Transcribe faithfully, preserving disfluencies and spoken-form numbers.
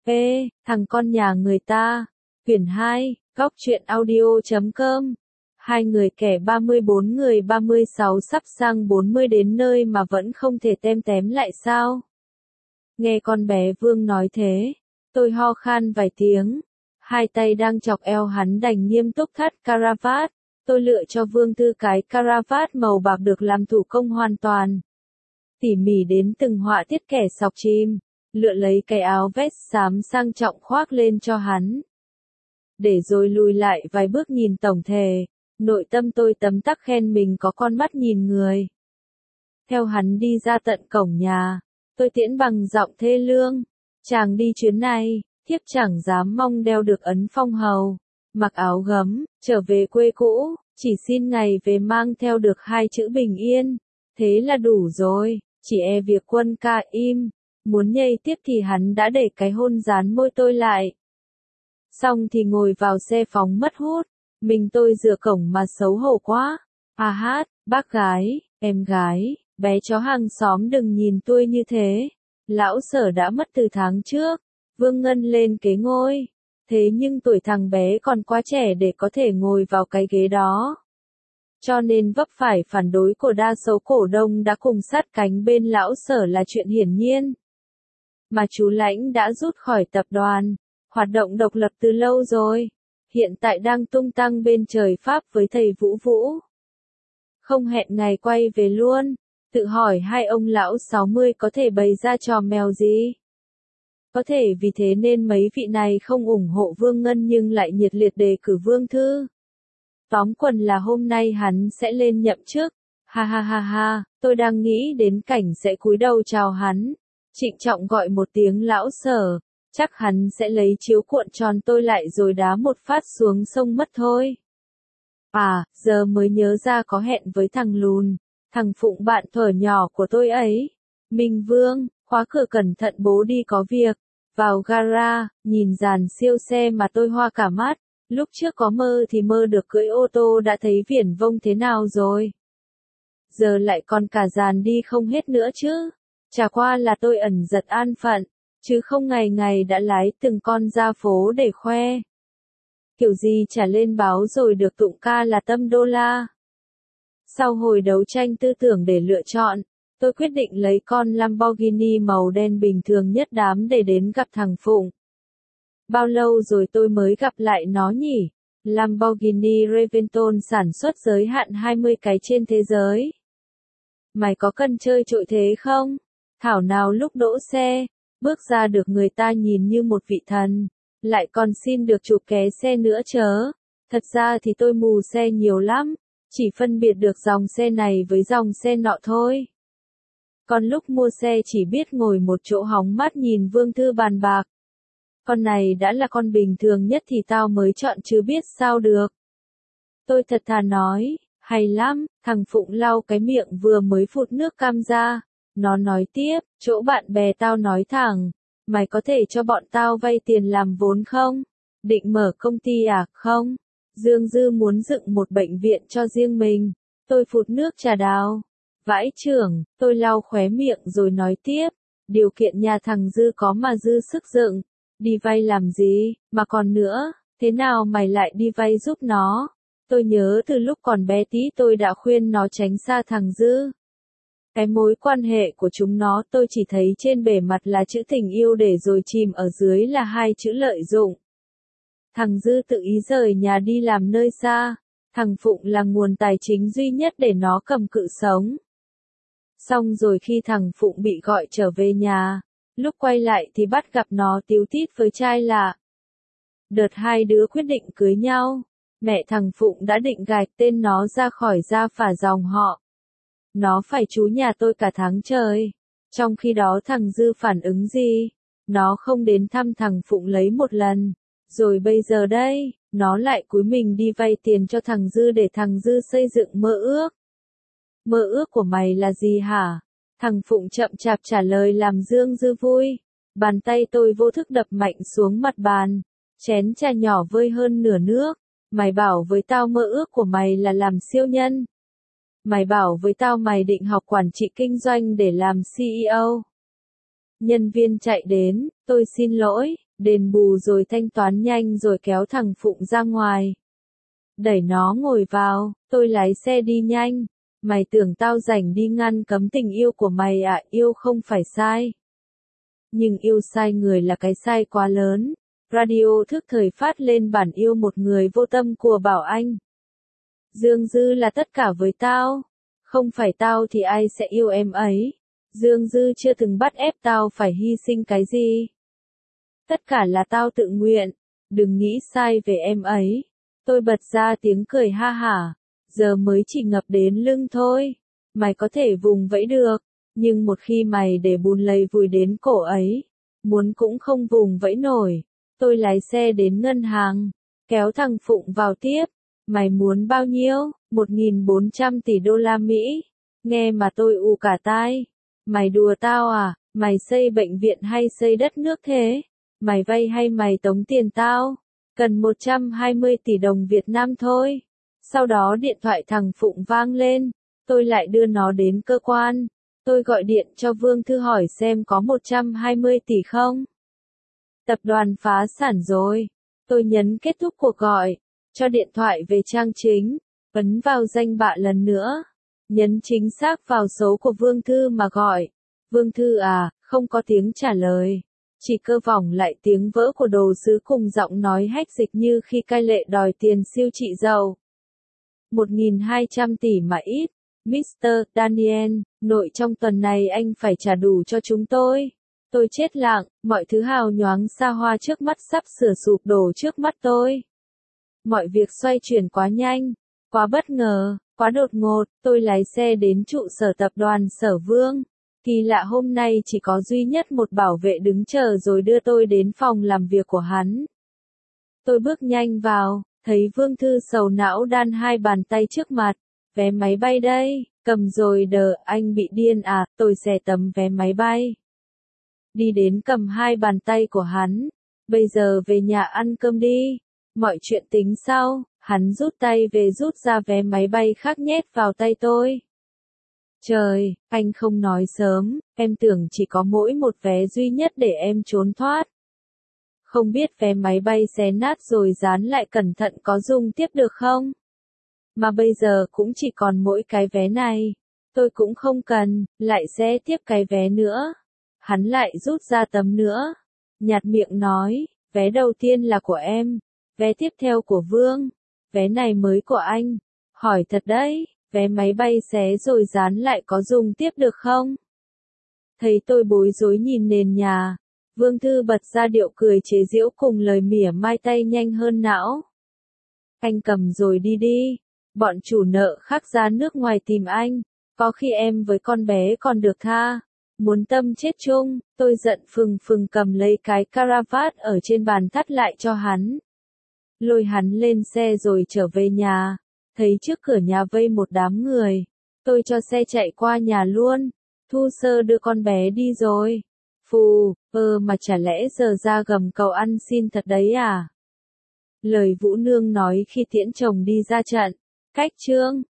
Ê, thằng con nhà người ta. Quyển hai, góc truyện audio chấm com. Hai người kẻ ba mươi bốn người ba mươi sáu sắp sang bốn mươi đến nơi mà vẫn không thể tem tém lại sao? Nghe con bé Vương nói thế, tôi ho khan vài tiếng. Hai tay đang chọc eo hắn đành nghiêm túc thắt caravat. Tôi lựa cho Vương Thư cái caravat màu bạc được làm thủ công hoàn toàn. Tỉ mỉ đến từng họa tiết kẻ sọc chim. Lựa lấy cái áo vest xám sang trọng khoác lên cho hắn. Để rồi lùi lại vài bước nhìn tổng thể, nội tâm tôi tấm tắc khen mình có con mắt nhìn người. Theo hắn đi ra tận cổng nhà, tôi tiễn bằng giọng thê lương. Chàng đi chuyến này, thiếp chẳng dám mong đeo được ấn phong hầu. Mặc áo gấm, trở về quê cũ, chỉ xin ngày về mang theo được hai chữ bình yên. Thế là đủ rồi, chỉ e việc Quân ca im. Muốn nhây tiếp thì hắn đã để cái hôn dán môi tôi lại. Xong thì ngồi vào xe phóng mất hút. Mình tôi dựa cổng mà xấu hổ quá. À hát, bác gái, em gái, bé chó hàng xóm đừng nhìn tôi như thế. Lão Sở đã mất từ tháng trước. Vương Ngân lên kế ngôi. Thế nhưng tuổi thằng bé còn quá trẻ để có thể ngồi vào cái ghế đó. Cho nên vấp phải phản đối của đa số cổ đông đã cùng sát cánh bên Lão Sở là chuyện hiển nhiên. Mà chú Lãnh đã rút khỏi tập đoàn, hoạt động độc lập từ lâu rồi, hiện tại đang tung tăng bên trời Pháp với thầy Vũ Vũ. Không hẹn ngày quay về luôn, tự hỏi hai ông lão sáu mươi có thể bày ra trò mèo gì? Có thể vì thế nên mấy vị này không ủng hộ Vương Ngân nhưng lại nhiệt liệt đề cử Vương Thư. Tóm quần là hôm nay hắn sẽ lên nhậm chức. Ha ha ha ha, tôi đang nghĩ đến cảnh sẽ cúi đầu chào hắn. Trịnh trọng gọi một tiếng Lão Sở, chắc hắn sẽ lấy chiếu cuộn tròn tôi lại rồi đá một phát xuống sông mất thôi. À, giờ mới nhớ ra có hẹn với thằng Lùn, thằng Phụng bạn thuở nhỏ của tôi ấy. Minh Vương, khóa cửa cẩn thận bố đi có việc. Vào gara, nhìn dàn siêu xe mà tôi hoa cả mắt. Lúc trước có mơ thì mơ được cưỡi ô tô đã thấy viển vông thế nào rồi. Giờ lại còn cả dàn đi không hết nữa chứ. Chả qua là tôi ẩn giật an phận, chứ không ngày ngày đã lái từng con ra phố để khoe. Kiểu gì trả lên báo rồi được tụng ca là tâm đô la. Sau hồi đấu tranh tư tưởng để lựa chọn, tôi quyết định lấy con Lamborghini màu đen bình thường nhất đám để đến gặp thằng Phụng. Bao lâu rồi tôi mới gặp lại nó nhỉ? Lamborghini Reventon sản xuất giới hạn hai mươi cái trên thế giới. Mày có cần chơi trội thế không? Thảo nào lúc đỗ xe, bước ra được người ta nhìn như một vị thần, lại còn xin được chụp ké xe nữa chớ. Thật ra thì tôi mù xe nhiều lắm, chỉ phân biệt được dòng xe này với dòng xe nọ thôi. Còn lúc mua xe chỉ biết ngồi một chỗ hóng mát nhìn Vương Thư bàn bạc. Con này đã là con bình thường nhất thì tao mới chọn chứ biết sao được. Tôi thật thà nói, hay lắm, thằng Phụng lau cái miệng vừa mới phụt nước cam ra. Nó nói tiếp, chỗ bạn bè tao nói thẳng, mày có thể cho bọn tao vay tiền làm vốn không? Định mở công ty à, không? Dương Dư muốn dựng một bệnh viện cho riêng mình. Tôi phụt nước trà đào. Vãi trưởng, tôi lau khóe miệng rồi nói tiếp, điều kiện nhà thằng Dư có mà dư sức dựng. Đi vay làm gì, mà còn nữa, thế nào mày lại đi vay giúp nó? Tôi nhớ từ lúc còn bé tí tôi đã khuyên nó tránh xa thằng Dư. Cái mối quan hệ của chúng nó tôi chỉ thấy trên bề mặt là chữ tình yêu để rồi chìm ở dưới là hai chữ lợi dụng. Thằng Dư tự ý rời nhà đi làm nơi xa, thằng Phụng là nguồn tài chính duy nhất để nó cầm cự sống. Xong rồi khi thằng Phụng bị gọi trở về nhà, lúc quay lại thì bắt gặp nó tíu tít với trai lạ. Đợt hai đứa quyết định cưới nhau, mẹ thằng Phụng đã định gạch tên nó ra khỏi gia phả dòng họ. Nó phải trú nhà tôi cả tháng trời. Trong khi đó thằng Dư phản ứng gì? Nó không đến thăm thằng Phụng lấy một lần. Rồi bây giờ đây, nó lại cúi mình đi vay tiền cho thằng Dư để thằng Dư xây dựng mơ ước. Mơ ước của mày là gì hả? Thằng Phụng chậm chạp trả lời làm Dương Dư vui. Bàn tay tôi vô thức đập mạnh xuống mặt bàn. Chén trà nhỏ vơi hơn nửa nước. Mày bảo với tao mơ ước của mày là làm siêu nhân. Mày bảo với tao mày định học quản trị kinh doanh để làm xê e ô. Nhân viên chạy đến, tôi xin lỗi, Đền bù rồi thanh toán nhanh rồi kéo thằng Phụng ra ngoài. Đẩy nó ngồi vào, tôi lái xe đi nhanh. Mày tưởng tao rảnh đi ngăn cấm tình yêu của mày à? Yêu không phải sai. Nhưng yêu sai người là cái sai quá lớn. Radio thức thời phát lên bản yêu một người vô tâm của Bảo Anh. Dương Dư là tất cả với tao. Không phải tao thì ai sẽ yêu em ấy. Dương Dư chưa từng bắt ép tao phải hy sinh cái gì. Tất cả là tao tự nguyện. Đừng nghĩ sai về em ấy. Tôi bật ra tiếng cười ha hả. Giờ mới chỉ ngập đến lưng thôi. Mày có thể vùng vẫy được. Nhưng một khi mày để bùn lầy vùi đến cổ ấy. Muốn cũng không vùng vẫy nổi. Tôi lái xe đến ngân hàng. Kéo thằng Phụng vào tiếp. Mày muốn bao nhiêu? một nghìn bốn trăm tỷ đô la Mỹ. Nghe mà tôi ù cả tai. Mày đùa tao à? Mày xây bệnh viện hay xây đất nước thế? Mày vay hay mày tống tiền tao? Cần một trăm hai mươi tỷ đồng Việt Nam thôi. Sau đó điện thoại thằng Phụng vang lên. Tôi lại đưa nó đến cơ quan. Tôi gọi điện cho Vương Thư hỏi xem có một trăm hai mươi tỷ không? Tập đoàn phá sản rồi. Tôi nhấn kết thúc cuộc gọi. Cho điện thoại về trang chính. Ấn vào danh bạ lần nữa. Nhấn chính xác vào số của Vương Thư mà gọi. Vương Thư à, không có tiếng trả lời. Chỉ cơ vòng lại tiếng vỡ của đồ sứ cùng giọng nói hách dịch như khi cai lệ đòi tiền siêu trị dầu. một nghìn hai trăm tỷ mà ít. mít tơ Daniel, nội trong tuần này anh phải trả đủ cho chúng tôi. Tôi chết lặng, mọi thứ hào nhoáng xa hoa trước mắt sắp sửa sụp đổ trước mắt tôi. Mọi việc xoay chuyển quá nhanh, quá bất ngờ, quá đột ngột. Tôi lái xe đến trụ sở tập đoàn Sở Vương. Kỳ lạ hôm nay chỉ có duy nhất một bảo vệ đứng chờ rồi đưa tôi đến phòng làm việc của hắn. Tôi bước nhanh vào, thấy Vương Thư sầu não đan hai bàn tay trước mặt. Vé máy bay đây, cầm rồi đờ, anh bị điên à? Tôi xẻ tấm vé máy bay. Đi đến cầm hai bàn tay của hắn. Bây giờ về nhà ăn cơm đi. Mọi chuyện tính sau. Hắn rút tay về rút ra vé máy bay khác nhét vào tay tôi. Trời, anh không nói sớm, em tưởng chỉ có mỗi một vé duy nhất để em trốn thoát. Không biết vé máy bay xé nát rồi dán lại cẩn thận có dùng tiếp được không? Mà bây giờ cũng chỉ còn mỗi cái vé này. Tôi cũng không cần, lại xé tiếp cái vé nữa. Hắn lại rút ra tấm nữa. Nhạt miệng nói, vé đầu tiên là của em. Vé tiếp theo của Vương. Vé này mới của anh. Hỏi thật đấy, vé máy bay xé rồi dán lại có dùng tiếp được không? Thấy tôi bối rối nhìn nền nhà. Vương Thư bật ra điệu cười chế giễu cùng lời mỉa mai tay nhanh hơn não. Anh cầm rồi đi đi. Bọn chủ nợ khác ra nước ngoài tìm anh. Có khi em với con bé còn được tha. Muốn tâm chết chung, tôi giận phừng phừng cầm lấy cái caravat ở trên bàn thắt lại cho hắn. Lôi hắn lên xe rồi trở về nhà. Thấy trước cửa nhà vây một đám người. Tôi cho xe chạy qua nhà luôn. Thu Sơ đưa con bé đi rồi. Phù, ơ mà chả lẽ giờ ra gầm cầu ăn xin thật đấy à? Lời Vũ Nương nói khi tiễn chồng đi ra trận. Cách chương.